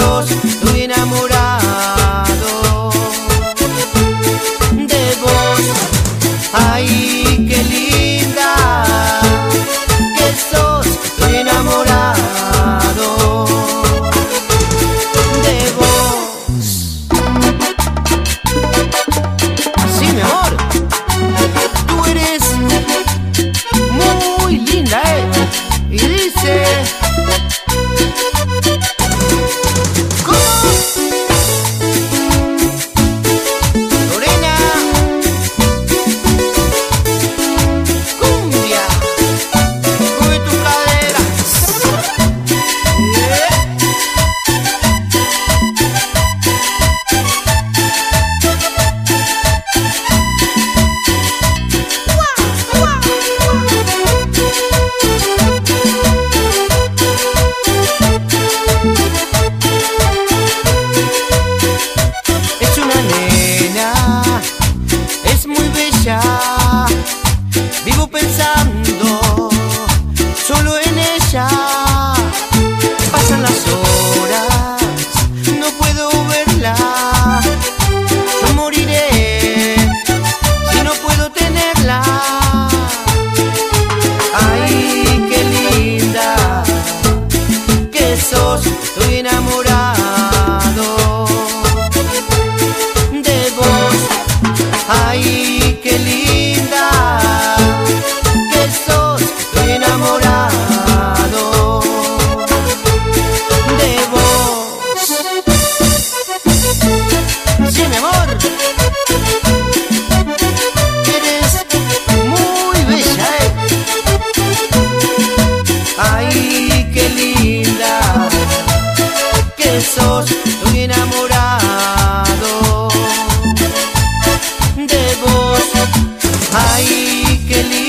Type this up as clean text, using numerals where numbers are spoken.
sos, estoy enamorado de vos. Ay, qué linda que sos, estoy enamorado de vos. Sí, mi amor, tú eres muy linda, y dice... Vivo pensando solo en ella. Pasan las horas, no puedo verla. Yo moriré si no puedo tenerla. Ay, qué linda que sos, estoy enamorado de vos. Ay, qué linda que sos, estoy enamorado de vos. Sí, mi amor, eres muy bella, Ay, qué linda que sos, estoy enamorado de vos. Ay, qué lindo.